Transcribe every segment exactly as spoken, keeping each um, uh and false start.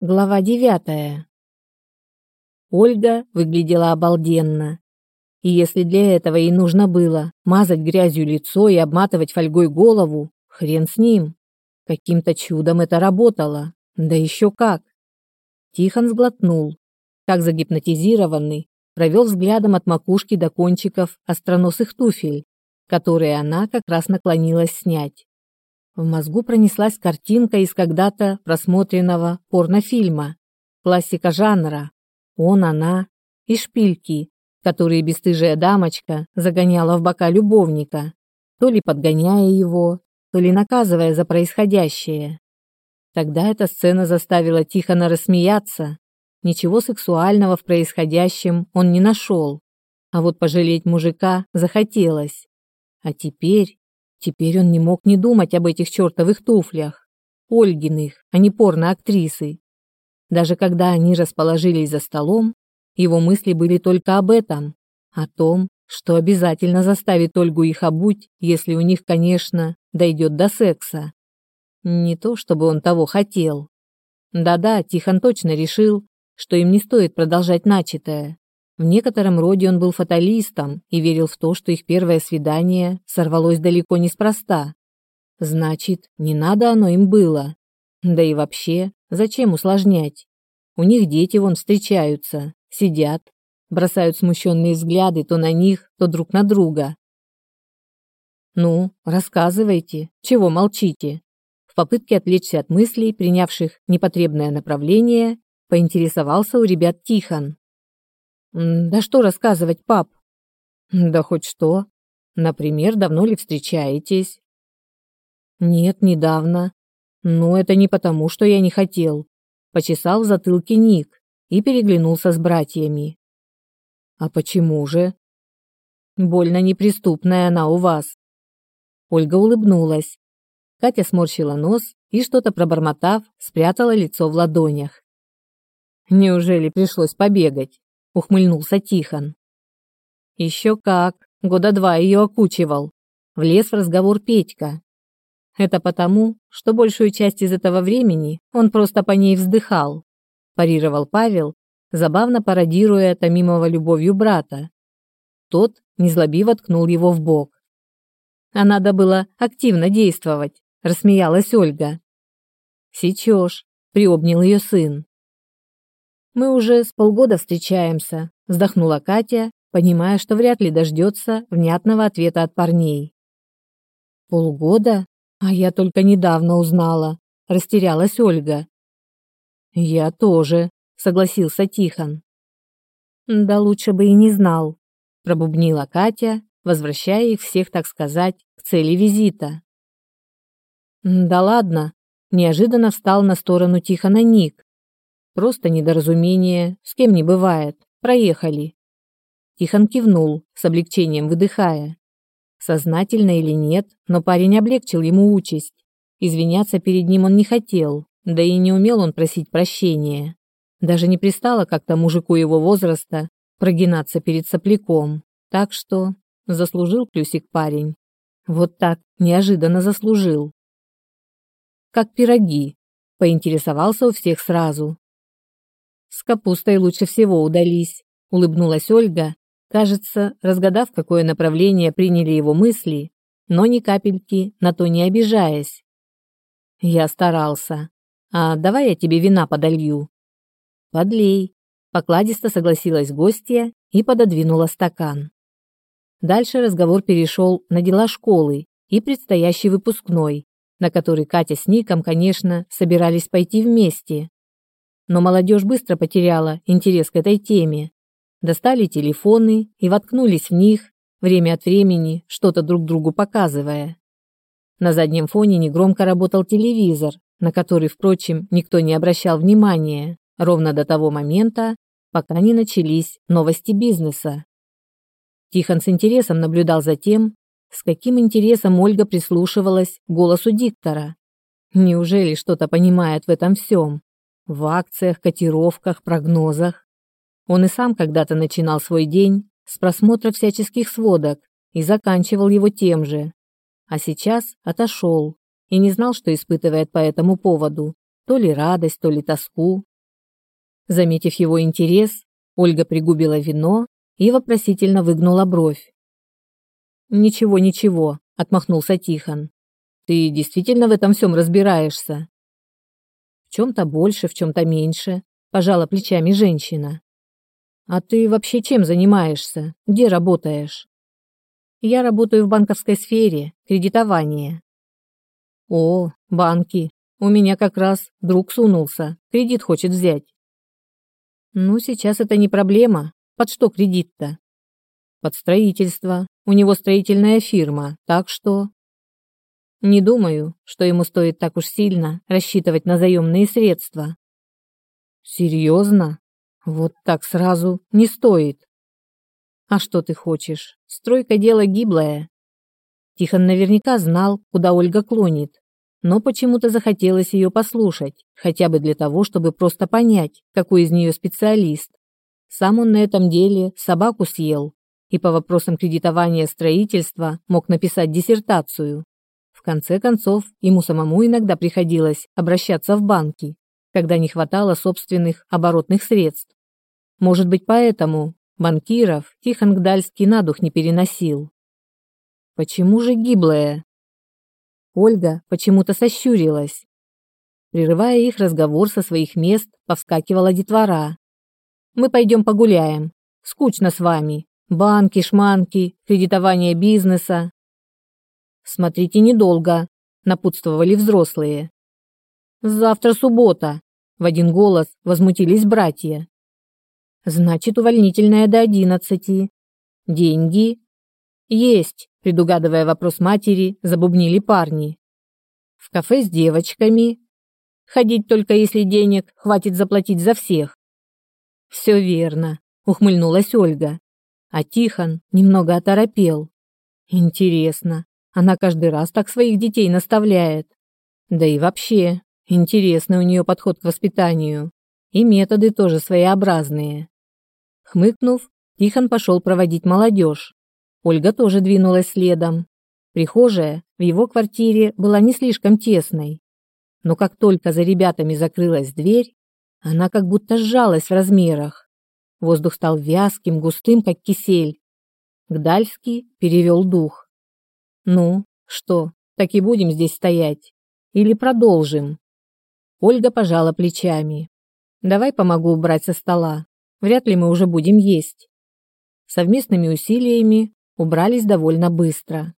Глава девятая. Ольга выглядела обалденно. И если для этого ей нужно было мазать грязью лицо и обматывать фольгой голову, хрен с ним. Каким-то чудом это работало. Да еще как. Тихон сглотнул. Как загипнотизированный, провел взглядом от макушки до кончиков остроносых туфель, которые она как раз наклонилась снять. В мозгу пронеслась картинка из когда-то просмотренного порнофильма. Классика жанра. Он, она и шпильки, которые бесстыжая дамочка загоняла в бока любовника, то ли подгоняя его, то ли наказывая за происходящее. Тогда эта сцена заставила Тихона рассмеяться. Ничего сексуального в происходящем он не нашел. А вот пожалеть мужика захотелось. А теперь... Теперь он не мог не думать об этих чертовых туфлях. Ольгиных, а не порно-актрисы. Даже когда они расположились за столом, его мысли были только об этом. О том, что обязательно заставит Ольгу их обуть, если у них, конечно, дойдет до секса. Не то, чтобы он того хотел. Да-да, Тихон точно решил, что им не стоит продолжать начатое. В некотором роде он был фаталистом и верил в то, что их первое свидание сорвалось далеко неспроста. Значит, не надо оно им было. Да и вообще, зачем усложнять? У них дети вон встречаются, сидят, бросают смущенные взгляды то на них, то друг на друга. Ну, рассказывайте, чего молчите? В попытке отвлечься от мыслей, принявших непотребное направление, поинтересовался у ребят Тихон. Да что рассказывать, пап? Да хоть что. Например, давно ли встречаетесь? Нет, недавно. Но это не потому, что я не хотел. Почесал в затылке Ник и переглянулся с братьями. А почему же? Больно неприступная она у вас. Ольга улыбнулась. Катя сморщила нос и, что-то пробормотав, спрятала лицо в ладонях. Неужели пришлось побегать? Ухмыльнулся Тихон. Еще как, года два ее окучивал. Влез в разговор Петька. Это потому, что большую часть из этого времени он просто по ней вздыхал, парировал Павел, забавно пародируя томимого любовью брата. Тот незлобиво ткнул его в бок. А надо было активно действовать, рассмеялась Ольга. Сечешь, приобнял ее сын. Мы уже с полгода встречаемся, вздохнула Катя, понимая, что вряд ли дождется внятного ответа от парней. Полгода? А я только недавно узнала, растерялась Ольга. Я тоже, согласился Тихон. Да лучше бы и не знал, пробубнила Катя, возвращая их всех, так сказать, к цели визита. Да ладно, неожиданно встал на сторону Тихона Ник. Просто недоразумение, с кем не бывает. Проехали. Тихон кивнул, с облегчением выдыхая. Сознательно или нет, но парень облегчил ему участь. Извиняться перед ним он не хотел, да и не умел он просить прощения. Даже не пристало как-то мужику его возраста прогинаться перед сопляком. Так что заслужил плюсик парень. Вот так, неожиданно заслужил. Как пироги, поинтересовался у всех сразу. С капустой лучше всего удались, улыбнулась Ольга, кажется, разгадав, какое направление приняли его мысли, но ни капельки на то не обижаясь. Я старался. А давай я тебе вина подолью. Подлей, покладисто согласилась гостья и пододвинула стакан. Дальше разговор перешел на дела школы и предстоящий выпускной, на который Катя с Ником, конечно, собирались пойти вместе. Но молодежь быстро потеряла интерес к этой теме. Достали телефоны и воткнулись в них, время от времени что-то друг другу показывая. На заднем фоне негромко работал телевизор, на который, впрочем, никто не обращал внимания, ровно до того момента, пока не начались новости бизнеса. Тихон с интересом наблюдал за тем, с каким интересом Ольга прислушивалась к голосу диктора. Неужели что-то понимает в этом всем? В акциях, котировках, прогнозах. Он и сам когда-то начинал свой день с просмотра всяческих сводок и заканчивал его тем же. А сейчас отошел и не знал, что испытывает по этому поводу. То ли радость, то ли тоску, Заметив его интерес, Ольга пригубила вино и вопросительно выгнула бровь. «Ничего, ничего», — отмахнулся Тихон. «Ты действительно в этом всем разбираешься?» «В чем-то больше, в чем-то меньше», — пожала плечами женщина. «А ты вообще чем занимаешься? Где работаешь?» «Я работаю в банковской сфере, кредитование». «О, банки. У меня как раз друг сунулся, кредит хочет взять». «Ну, сейчас это не проблема. Под что кредит-то?» «Под строительство. У него строительная фирма, так что...» «Не думаю, что ему стоит так уж сильно рассчитывать на заемные средства». «Серьезно? Вот так сразу не стоит». «А что ты хочешь? Стройка дело гиблое». Тихон наверняка знал, куда Ольга клонит, но почему-то захотелось ее послушать, хотя бы для того, чтобы просто понять, какой из нее специалист. Сам он на этом деле собаку съел и по вопросам кредитования строительства мог написать диссертацию. В конце концов, ему самому иногда приходилось обращаться в банки, когда не хватало собственных оборотных средств. Может быть, поэтому банкиров Тихон Гдальский на дух не переносил. Почему же гиблое? Ольга почему-то сощурилась. Прерывая их разговор со своих мест, повскакивала детвора. «Мы пойдем погуляем. Скучно с вами. Банки, шманки, кредитование бизнеса». «Смотрите недолго», — напутствовали взрослые. «Завтра суббота», — в один голос возмутились братья. «Значит, увольнительная до одиннадцати. Деньги?» «Есть», — предугадывая вопрос матери, забубнили парни. «В кафе с девочками. Ходить только если денег хватит заплатить за всех». «Все верно», — ухмыльнулась Ольга. А Тихон немного оторопел. «Интересно, она каждый раз так своих детей наставляет? Да и вообще, интересный у нее подход к воспитанию. И методы тоже своеобразные». Хмыкнув, Тихон пошел проводить молодежь. Ольга тоже двинулась следом. Прихожая в его квартире была не слишком тесной. Но как только за ребятами закрылась дверь, она как будто сжалась в размерах. Воздух стал вязким, густым, как кисель. Гдальский перевел дух. «Ну, что, так и будем здесь стоять? Или продолжим?» Ольга пожала плечами. «Давай помогу убрать со стола. Вряд ли мы уже будем есть». Совместными усилиями убрались довольно быстро.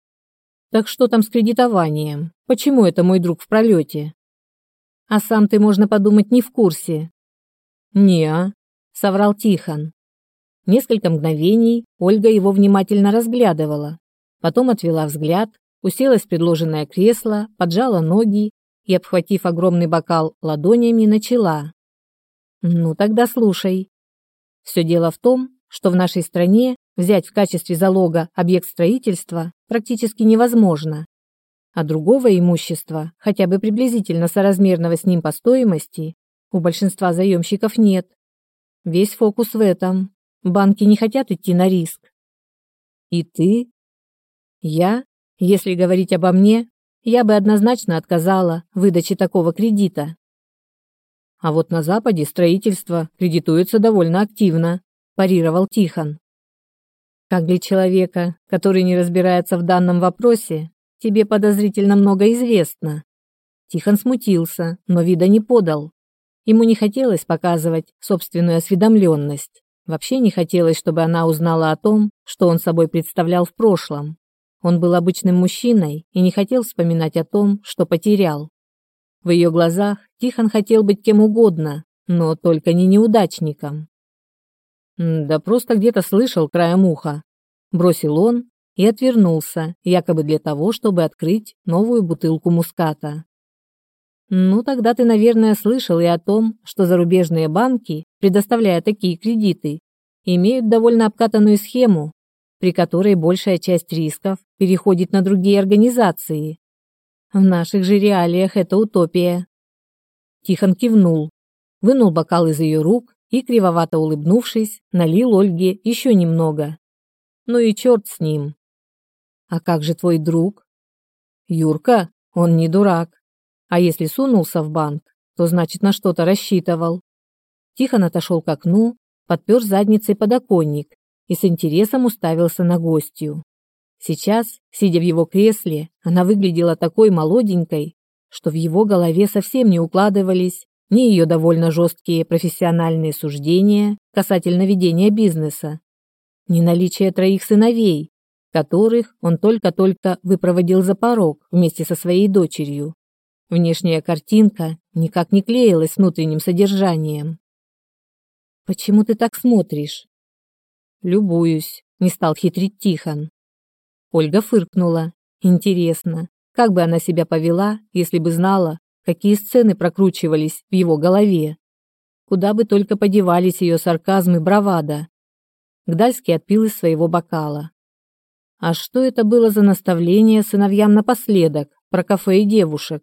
«Так что там с кредитованием? Почему это мой друг в пролете?» «А сам ты, можно подумать, не в курсе». «Не-а», соврал Тихон. Несколько мгновений Ольга его внимательно разглядывала, потом отвела взгляд, уселась в предложенное кресло, поджала ноги и, обхватив огромный бокал ладонями, начала. «Ну тогда слушай. Все дело в том, что в нашей стране взять в качестве залога объект строительства практически невозможно, а другого имущества, хотя бы приблизительно соразмерного с ним по стоимости, у большинства заемщиков нет. Весь фокус в этом. Банки не хотят идти на риск». «И ты?» «Я, если говорить обо мне, я бы однозначно отказала в выдаче такого кредита». «А вот на Западе строительство кредитуется довольно активно», парировал Тихон. «Как для человека, который не разбирается в данном вопросе, тебе подозрительно много известно». Тихон смутился, но вида не подал. Ему не хотелось показывать собственную осведомленность. Вообще не хотелось, чтобы она узнала о том, что он собой представлял в прошлом. Он был обычным мужчиной и не хотел вспоминать о том, что потерял. В ее глазах Тихон хотел быть кем угодно, но только не неудачником. «Да просто где-то слышал краем уха», — бросил он и отвернулся, якобы для того, чтобы открыть новую бутылку муската. «Ну, тогда ты, наверное, слышал и о том, что зарубежные банки, предоставляя такие кредиты, имеют довольно обкатанную схему, при которой большая часть рисков переходит на другие организации. В наших же реалиях это утопия». Тихон кивнул, вынул бокал из ее рук и, кривовато улыбнувшись, налил Ольге еще немного. «Ну и черт с ним». «А как же твой друг?» «Юрка, он не дурак. А если сунулся в банк, то значит на что-то рассчитывал». Тихон отошел к окну, подпер задницей подоконник и с интересом уставился на гостью. Сейчас, сидя в его кресле, она выглядела такой молоденькой, что в его голове совсем не укладывались ни ее довольно жесткие профессиональные суждения касательно ведения бизнеса, ни наличие троих сыновей, которых он только-только выпроводил за порог вместе со своей дочерью. Внешняя картинка никак не клеилась с внутренним содержанием. «Почему ты так смотришь?» «Любуюсь», — не стал хитрить Тихон. Ольга фыркнула. Интересно, как бы она себя повела, если бы знала, какие сцены прокручивались в его голове? Куда бы только подевались ее сарказм и бравада. Гдальский отпил из своего бокала. А что это было за наставление сыновьям напоследок про кафе и девушек?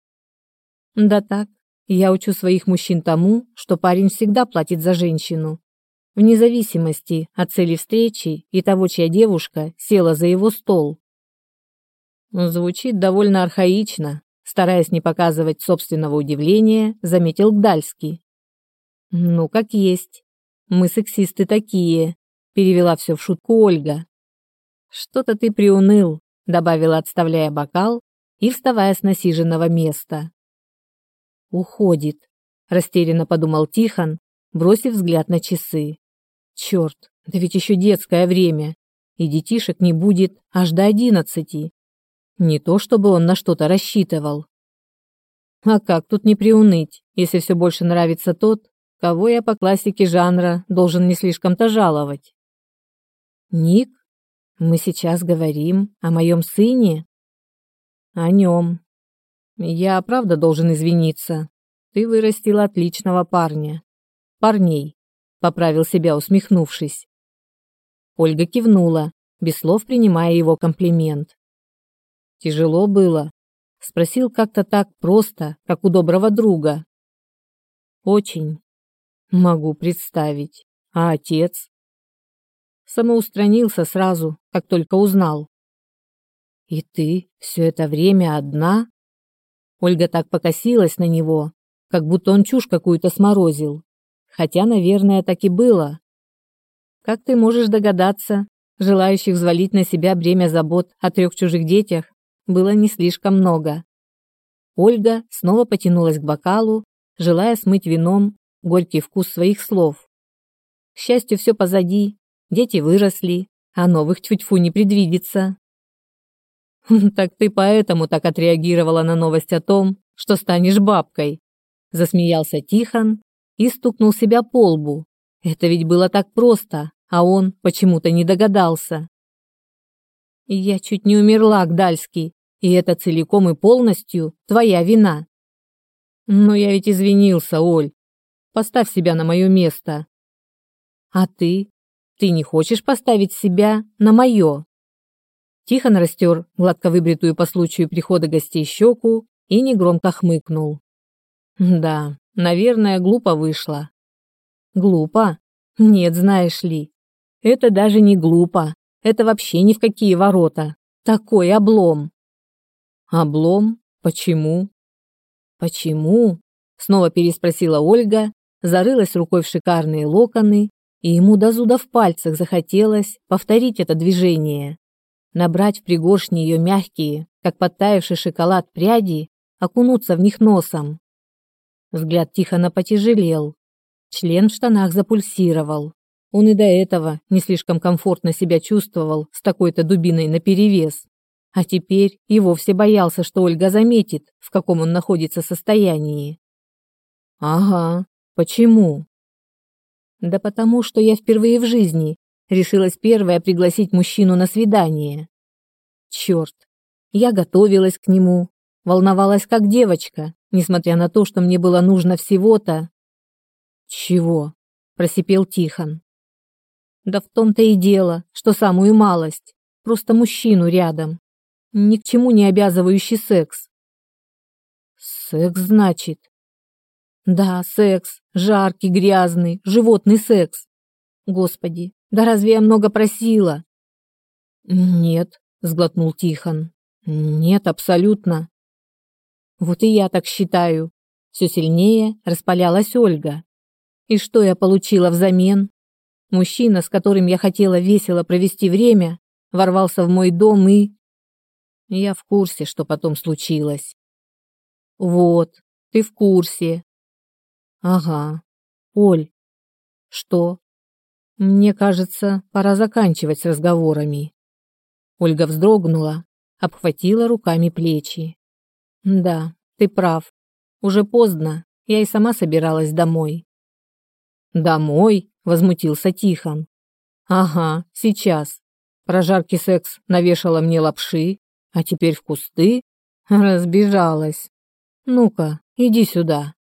Да так, я учу своих мужчин тому, что парень всегда платит за женщину, вне зависимости от цели встречи и того, чья девушка села за его стол. Звучит довольно архаично, стараясь не показывать собственного удивления, заметил Гдальский. Ну, как есть. Мы сексисты такие, перевела все в шутку Ольга. Что-то ты приуныл, добавила, отставляя бокал и вставая с насиженного места. Уходит, растерянно подумал Тихон, бросив взгляд на часы. Черт, да ведь еще детское время, и детишек не будет аж до одиннадцати. Не то чтобы он на что-то рассчитывал. А как тут не приуныть, если все больше нравится тот, кого я по классике жанра должен не слишком-то жаловать? Ник, мы сейчас говорим о моем сыне? О нем. Я правда должен извиниться. Ты вырастила отличного парня. Парней, поправил себя, усмехнувшись. Ольга кивнула, без слов принимая его комплимент. Тяжело было? Спросил как-то так просто, как у доброго друга. Очень. Могу представить. А отец? Самоустранился сразу, как только узнал. И ты все это время одна? Ольга так покосилась на него, как будто он чушь какую-то сморозил. Хотя, наверное, так и было. Как ты можешь догадаться, желающих взвалить на себя бремя забот о трех чужих детях было не слишком много. Ольга снова потянулась к бокалу, желая смыть вином горький вкус своих слов. К счастью, все позади, дети выросли, а новых тьфу-тьфу не предвидится. «Так ты поэтому так отреагировала на новость о том, что станешь бабкой», засмеялся Тихон и стукнул себя по лбу. Это ведь было так просто, а он почему-то не догадался. «Я чуть не умерла, Гдальский, и это целиком и полностью твоя вина». «Но я ведь извинился, Оль. Поставь себя на мое место». «А ты? Ты не хочешь поставить себя на мое?» Тихон растер гладко выбритую по случаю прихода гостей щеку и негромко хмыкнул. Да, наверное, глупо вышло. Глупо? Нет, знаешь ли. Это даже не глупо. Это вообще ни в какие ворота. Такой облом. Облом? Почему? Почему? Снова переспросила Ольга, зарылась рукой в шикарные локоны, и ему до зуда в пальцах захотелось повторить это движение. Набрать в пригоршни ее мягкие, как подтаявший шоколад, пряди, окунуться в них носом. Взгляд Тихона потяжелел. Член в штанах запульсировал. Он и до этого не слишком комфортно себя чувствовал с такой-то дубиной наперевес. А теперь и вовсе боялся, что Ольга заметит, в каком он находится состоянии. Ага, почему? Да потому, что я впервые в жизни решилась первая пригласить мужчину на свидание. Черт, я готовилась к нему, волновалась как девочка, несмотря на то, что мне было нужно всего-то... Чего? Просипел Тихон. Да в том-то и дело, что самую малость, просто мужчину рядом, ни к чему не обязывающий секс. Секс, значит? Да, секс, жаркий, грязный, животный секс. Господи, да разве я много просила? Нет, сглотнул Тихон. Нет, абсолютно. Вот и я так считаю. Все сильнее распалялась Ольга. И что я получила взамен? Мужчина, с которым я хотела весело провести время, ворвался в мой дом и... Я в курсе, что потом случилось. Вот, ты в курсе. Ага. Оль. Что? Мне кажется, пора заканчивать с разговорами. Ольга вздрогнула, обхватила руками плечи. Да, ты прав. Уже поздно. Я и сама собиралась домой. Домой? Возмутился Тихон. Ага, сейчас. Про жаркий секс навешала мне лапши, а теперь в кусты? Разбежалась. Ну-ка, иди сюда.